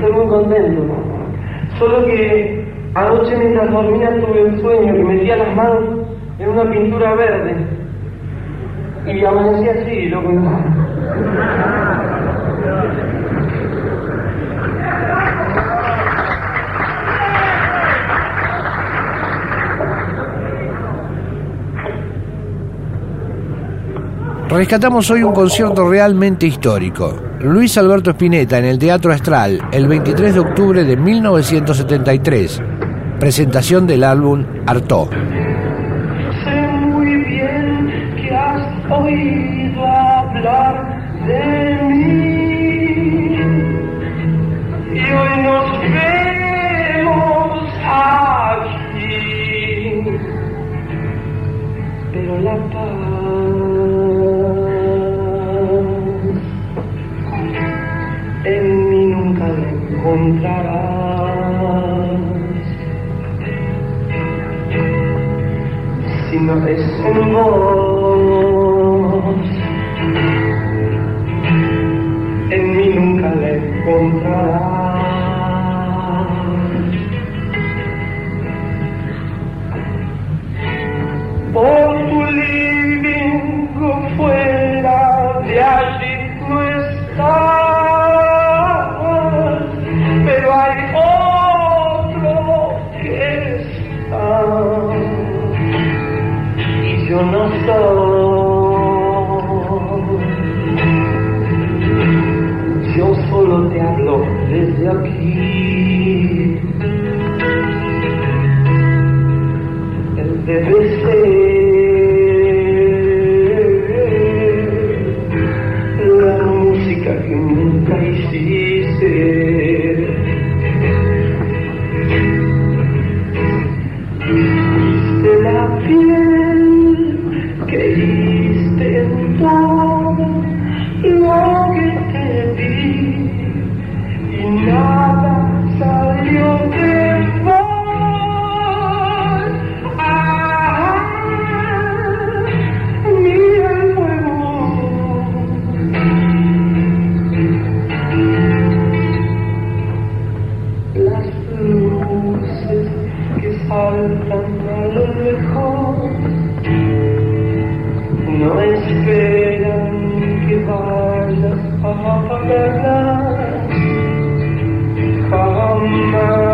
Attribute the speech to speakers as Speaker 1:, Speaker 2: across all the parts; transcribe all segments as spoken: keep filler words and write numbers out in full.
Speaker 1: estoy muy contento. Solo que anoche mientras dormía tuve un sueño que metía las manos en una pintura verde. Y amanecí así, loco.
Speaker 2: Rescatamos hoy un concierto realmente histórico. Luis Alberto Spinetta en el Teatro Astral, el veintitrés de octubre de mil novecientos setenta y tres. Presentación del álbum Artaud.
Speaker 1: Sé muy bien que has oído hablar de mí y hoy nos vemos aquí, pero la paz en mí nunca la encontrarás, si no es en vos, en mí nunca la encontrarás. Por tu living fuera de allí no estás, pero hay otro que está, y yo no soy, yo solo te hablo desde aquí. Él debe ser la música que nunca hiciste, hiciste la piel que diste en todo lo que te di y nada salió de vos. Ah, mira el fuego, las luces que saltan a lo lejos no esperan que vayas a apagarlas jamás.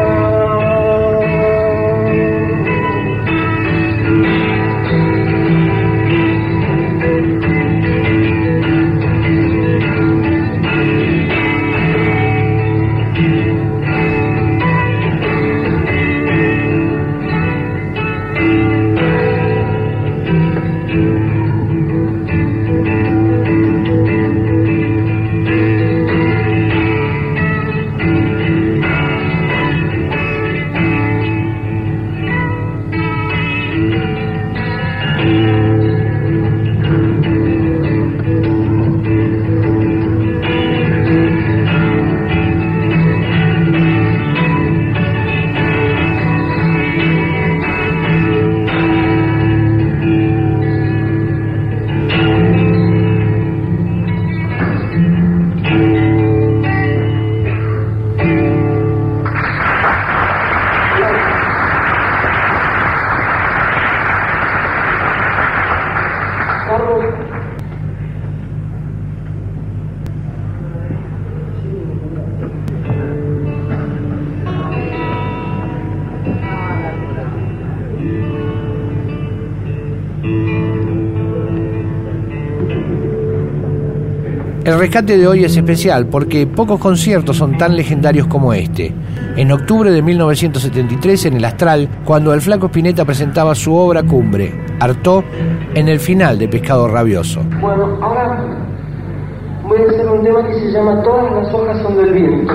Speaker 2: El rescate de hoy es especial porque pocos conciertos son tan legendarios como este. En octubre de mil novecientos setenta y tres, en el Astral, cuando el Flaco Spinetta presentaba su obra cumbre, Artaud, en el final de Pescado Rabioso.
Speaker 1: Bueno, ahora voy a hacer un tema que se llama Todas las hojas son del viento.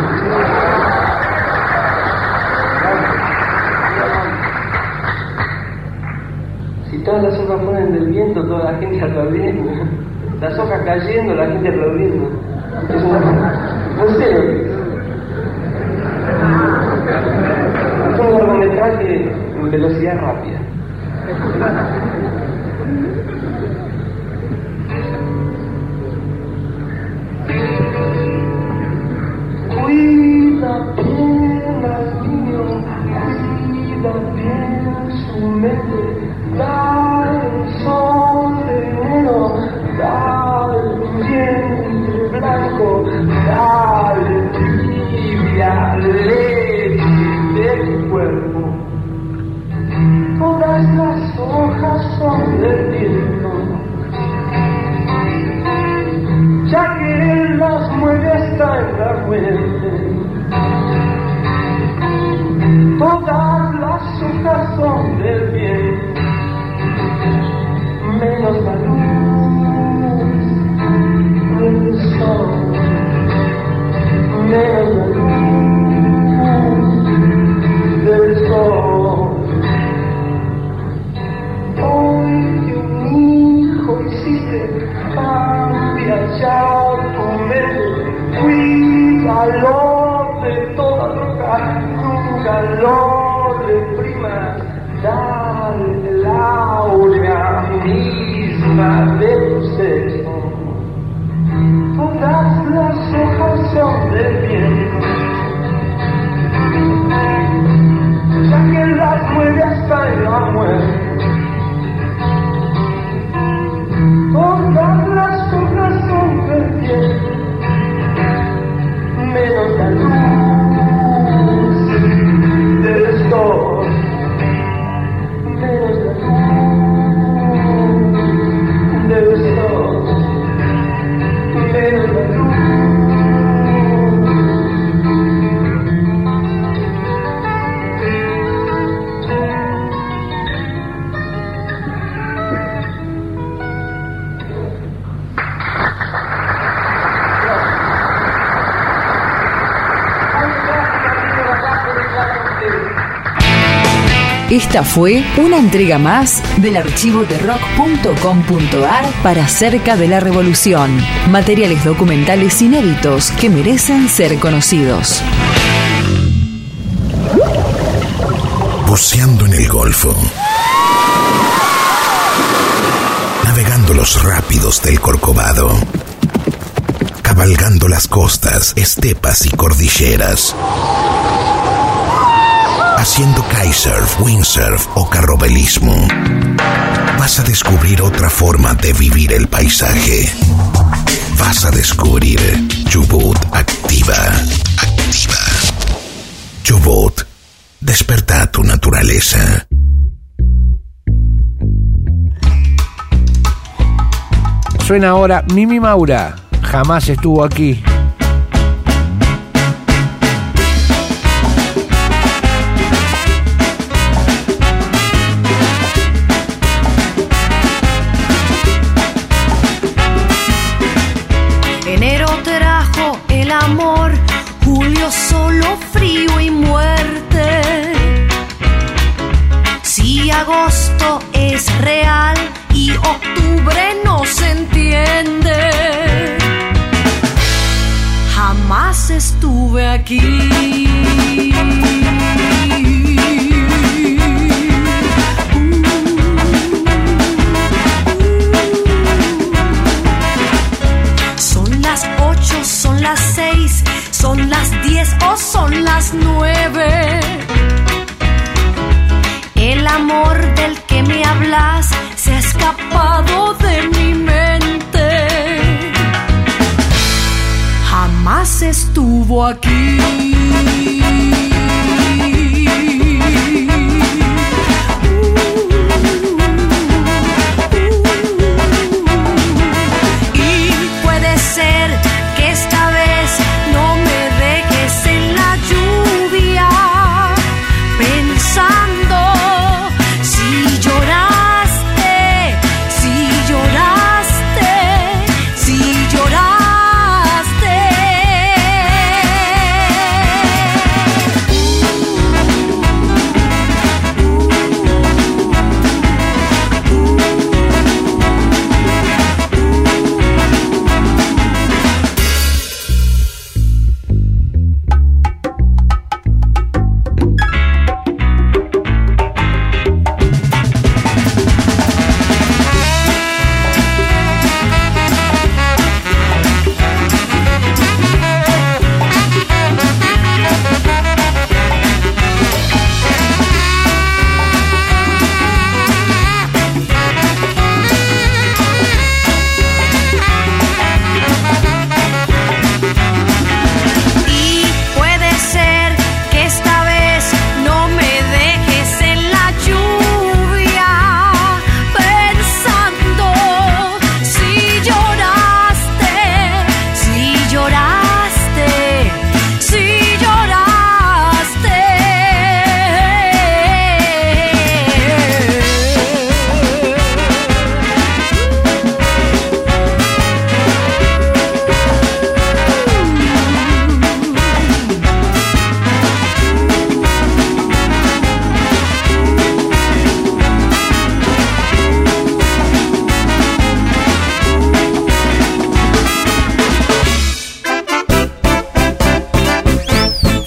Speaker 1: Si todas las hojas fueran del viento, toda la gente aplaudiendo. Las hojas cayendo, la gente aplaudiendo. Es una... No sé lo que es. Es un largometraje en velocidad rápida. Cuida del tiempo, ya que las mueve hasta en la muerte. Todas las hojas son del bien, menos la luz del sol, menos la luz del sol. Hoy que un hijo hiciste, cambia ya tu mente, cuídalo de toda droga, nunca lo reprimas, dale la aurea misma de tu sexo. Todas las hojas son del viento, ya que las mueve hasta en la muerte. Todas las hojas son del viento, menos la luz del sol, menos la luz del sol, menos la luz.
Speaker 3: Esta fue una entrega más del archivo de rock punto com punto ar para Cerca de la Revolución. Materiales documentales inéditos que merecen ser conocidos.
Speaker 4: Buceando en el Golfo. Navegando los rápidos del Corcovado. Cabalgando las costas, estepas y cordilleras. Haciendo kitesurf, windsurf o carrobelismo. Vas a descubrir otra forma de vivir el paisaje. Vas a descubrir Chubut Activa. Activa. Chubut. Desperta tu naturaleza.
Speaker 2: Suena ahora Mimi Maura. Jamás estuvo aquí.
Speaker 5: Enero trajo el amor, julio solo frío y muerte. Si agosto es real y octubre no se entiende, jamás estuve aquí. Son las seis, son las diez o son las nueve. El amor del que me hablas se ha escapado de mi mente. Jamás estuvo aquí.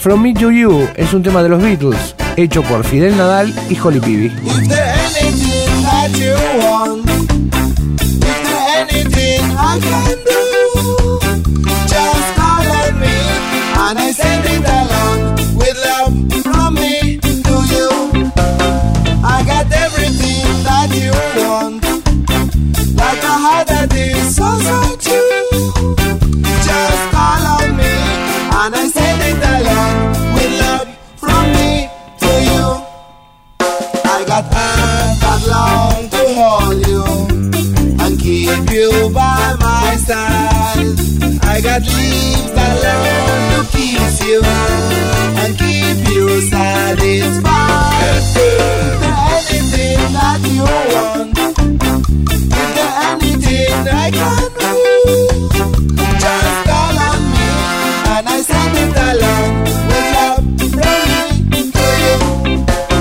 Speaker 2: From Me to You es un tema de los Beatles, hecho por Fidel Nadal y Holly Peavy.
Speaker 6: If there's anything that you want, if there's anything I can do, just call on me and I send it along with love from me to you. I got everything that you want, like a heart that is so so true. Just call on me and I send it along with love from me to you. I got hands that long to hold you and keep you by my side. I got lips that long to kiss you and keep you satisfied. If there's anything that you want, if there's anything I can do, just call on me and I send it along with love from me to you.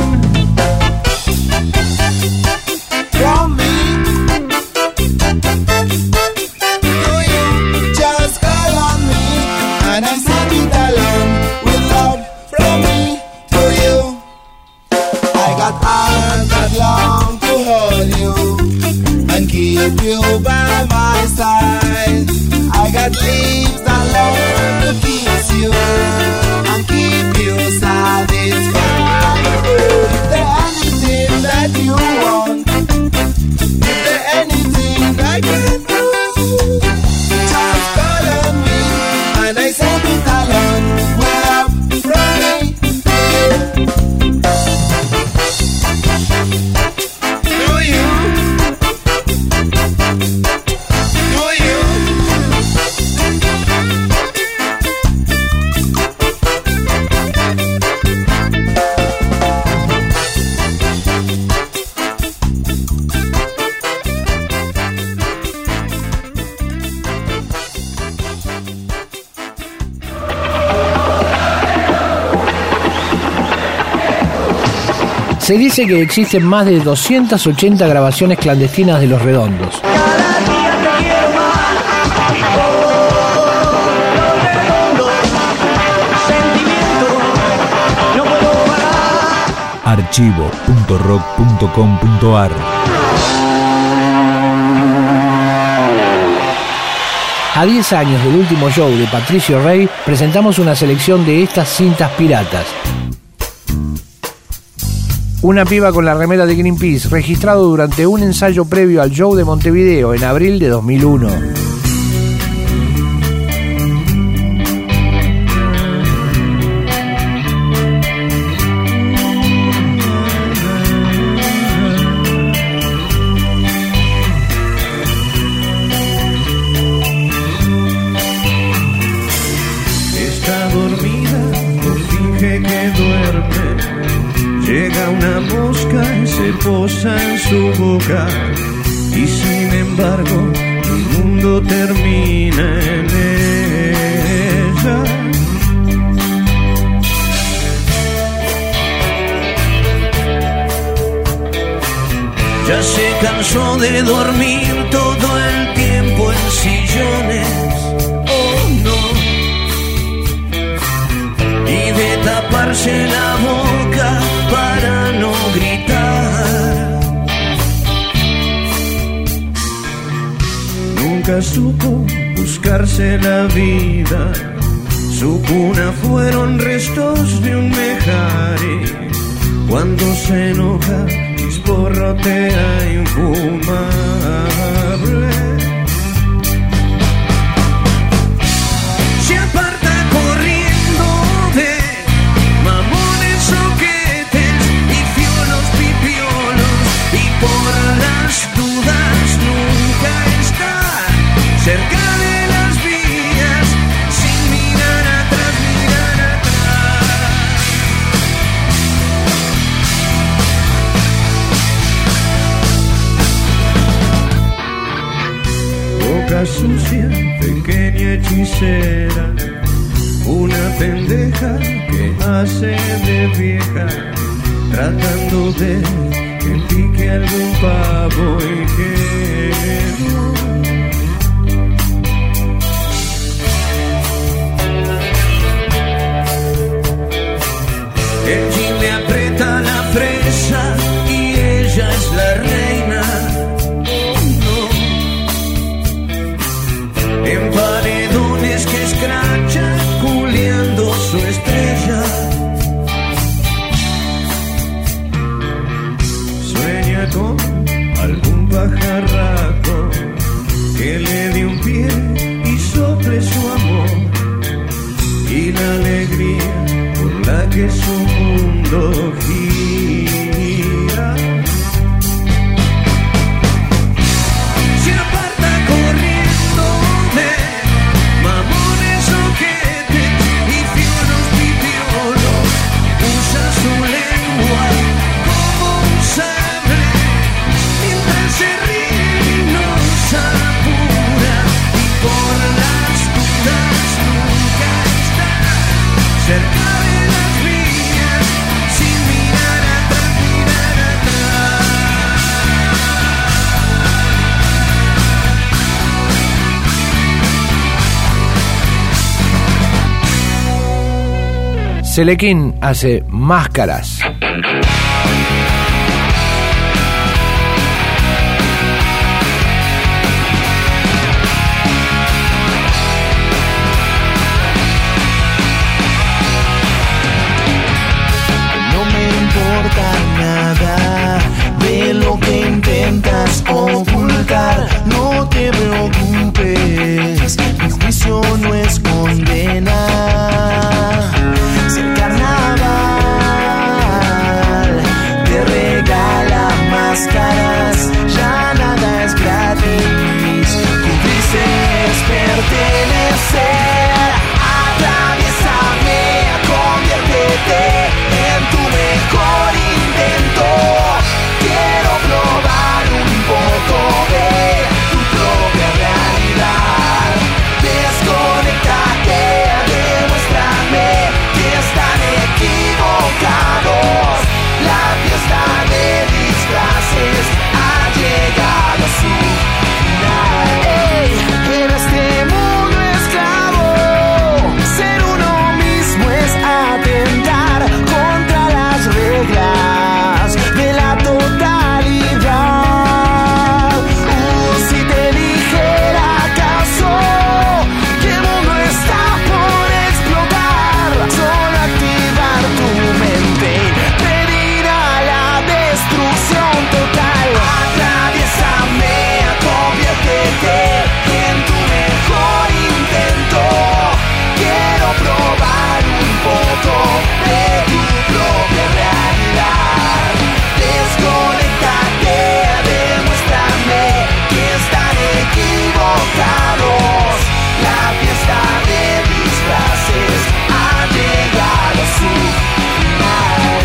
Speaker 6: From me to you, just call on me and I send it along with love from me to you. I got arms that long to hold you and keep you by my side. I got lips that long to kiss you and keep you satisfied. If there's anything that you want, if there's anything I can do, just call on me and I send it along with love from me to you. To you.
Speaker 2: Se dice que existen más de doscientas ochenta grabaciones clandestinas de Los Redondos.
Speaker 7: archivo punto rock punto com punto ar.
Speaker 2: A diez años del último show de Patricio Rey, presentamos una selección de estas cintas piratas. Una piba con la remera de Greenpeace, registrado durante un ensayo previo al show de Montevideo en abril de dos mil uno.
Speaker 8: Está dormida, no finge que duerme. Llega una mosca y se posa en su boca, y sin embargo el mundo termina en ella. Ya se cansó de dormir todo el tiempo en sillones, oh no, y de taparse la boca para no gritar. Nunca supo buscarse la vida, su cuna fueron restos de un mejare. Cuando se enoja, chisporrotea infumable. Se aparta corriendo de mamones, soquetes y fiolos pipiolos, y por las dudas nunca está cerca de las vías, sin mirar atrás, mirar atrás. Boca sucia, pequeña hechicera, una pendeja que hace de vieja, tratando de que pique algún pavo y que no. pajarraco que le dé un pie y sople su amor y la alegría por la que su mundo gira. Si aparta corriéndome mamones, ojetes y fioros pipiolos, usa su lengua como un sable mientras se ríe y nos apura, y por las dudas nunca está cerca de las mías, sin mirar atrás, mirar
Speaker 2: atrás. Selekin hace Máscaras.
Speaker 6: No me importa nada de lo que intentas ocultar. No te preocupes, mi juicio no es condena. Si el carnaval te regala máscaras, ya nada es gratis. Cumplirse es pertenecer. Atraviésame, conviértete en tu mejor intento. Quiero probar un poco de tu propia realidad. Desconéctate, demuéstrame que están equivocados. La fiesta de disfraces ha llegado a su final. Ey, en este mundo esclavo, ser uno mismo es atentar contra las reglas de la totalidad. Uh, si te dijera acaso que el mundo está por explotar, solo activar tu mente pedirá la destrucción total. Atraviésame, conviértete en tu mejor intento. Quiero probar un poco de tu propia realidad. Desconéctate, demuéstrame que están equivocados. La fiesta de disfraces ha llegado a su final.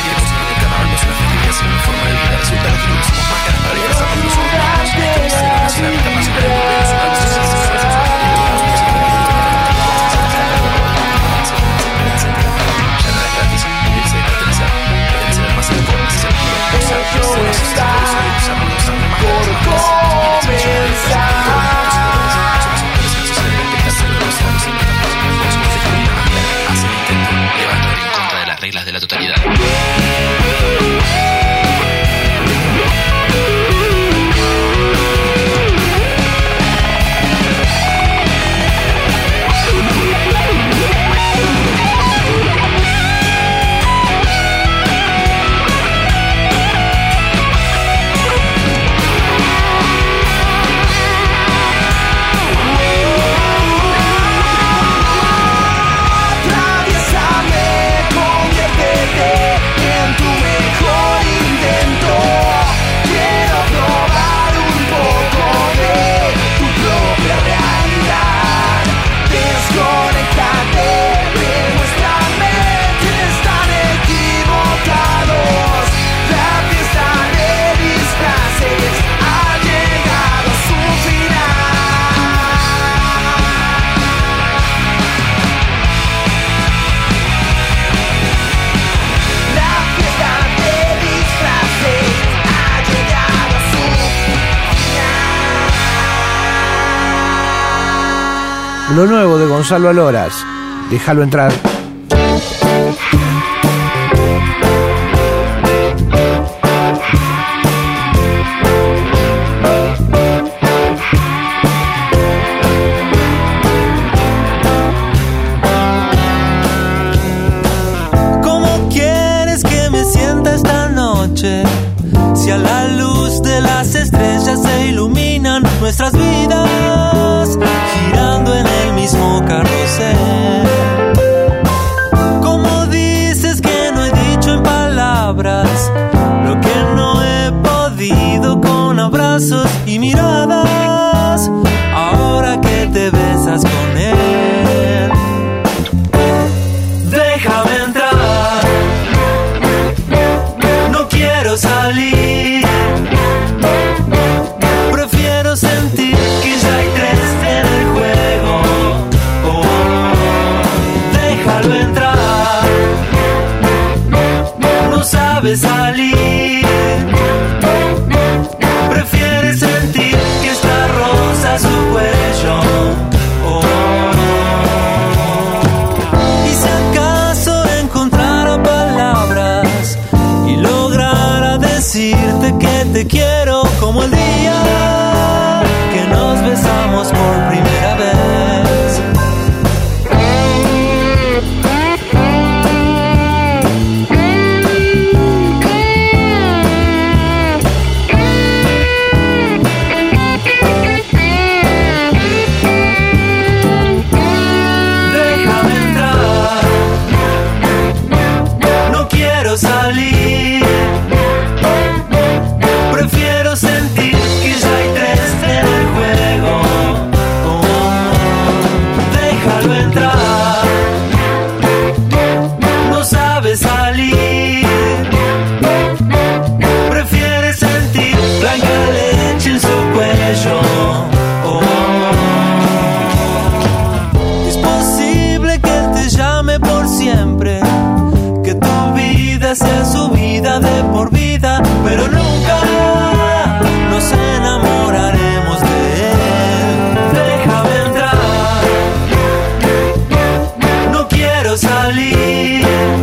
Speaker 9: Reglas de la totalidad.
Speaker 6: Atraviésame, conviértete en tu mejor intento. Quiero probar un poco de tu propia realidad. Desconéctate, demuéstrame que están equivocados. La fiesta de disfraces ha llegado a su La fiesta de disfraces ha llegado a su final.
Speaker 2: Lo nuevo de Gonzalo Aloras, Déjalo entrar.
Speaker 10: ¿Cómo quieres que me sienta esta noche? Si a la luz de las estrellas nuestras vidas, girando en el mismo carrusel. Como dices que no he dicho en palabras lo que no he podido con abrazos y miradas, ahora que te besas con él. Déjame entrar, no quiero salir, prefiero sentir que ya hay tres en el juego. Oh, déjalo entrar, no sabe salir, prefiere sentir que está rosa su cuello. Oh, y si acaso encontrara palabras y lograra decirte que te quiero como el día que nos besamos por primera vez. Déjame entrar, no quiero salir, prefiero sentir que ya hay tres en el juego. Oh, déjalo entrar, no sabe salir, prefiere sentir blanca leche en su cuello. Oh, es posible que él te llame por siempre, que tu vida sea su vida de por vida, pero nunca nos enamoraremos de él. Déjame entrar, no quiero salir,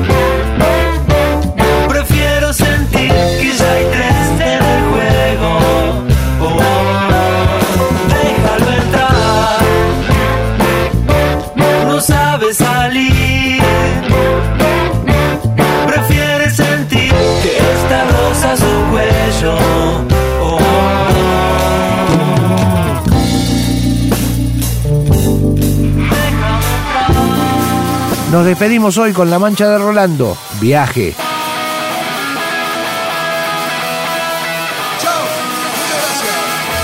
Speaker 10: prefiero sentir que ya hay tres en el juego. Oh, déjalo entrar, no sabe salir, prefiere sentir que está rosa su cuello. Oh.
Speaker 2: Nos despedimos hoy con La Mancha de Rolando, Viaje.
Speaker 6: Chao, muchas gracias.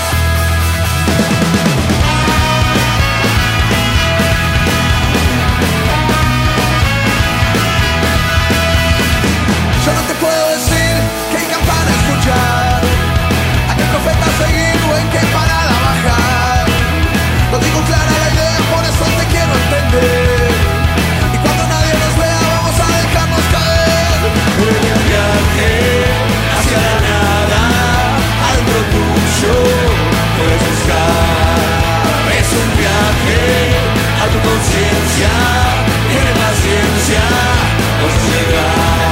Speaker 6: Yo no te puedo decir qué campana escuchar, a qué profeta seguir o en qué parada bajar. No digo clara la idea, por eso te quiero entender. Y cuando nadie nos vea vamos a dejarnos caer en el viaje hacia la nada, algo tuyo puedes buscar. Es un viaje a tu conciencia, tiene paciencia, vas a llegar.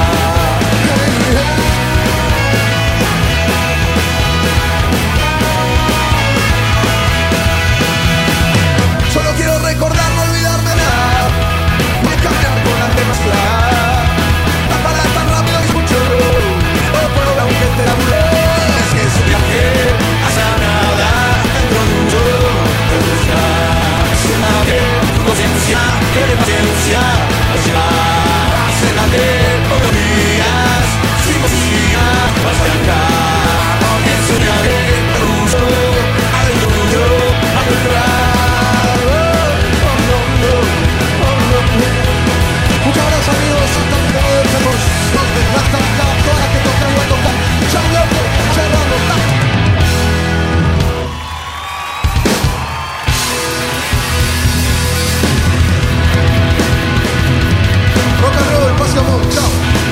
Speaker 6: Solo quiero recordar, no olvidarme nada, voy a caminar con la mezcla. La parada tan rápido es mucho, no puedo ver aunque te la burle. Es que es un viaje hacia nada, dentro de un yo te buscas. Cénate, tu conciencia, tiene paciencia, vas a llegar. Cénate, todos los días, sin poesía, vas a llegar. Es un viaje tuyo, adentro tuyo, a entrar. Muchas gracias amigos, hasta que nos vemos. Nos desgastan cada hora que tocan y va a tocar. Chao loco, cerrando. Rock and roll, paz y amor, chao.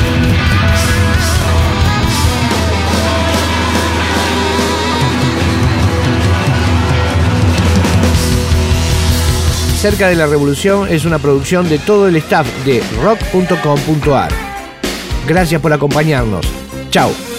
Speaker 2: Cerca de la Revolución es una producción de todo el staff de rock punto com punto ar. Gracias por acompañarnos. Chao.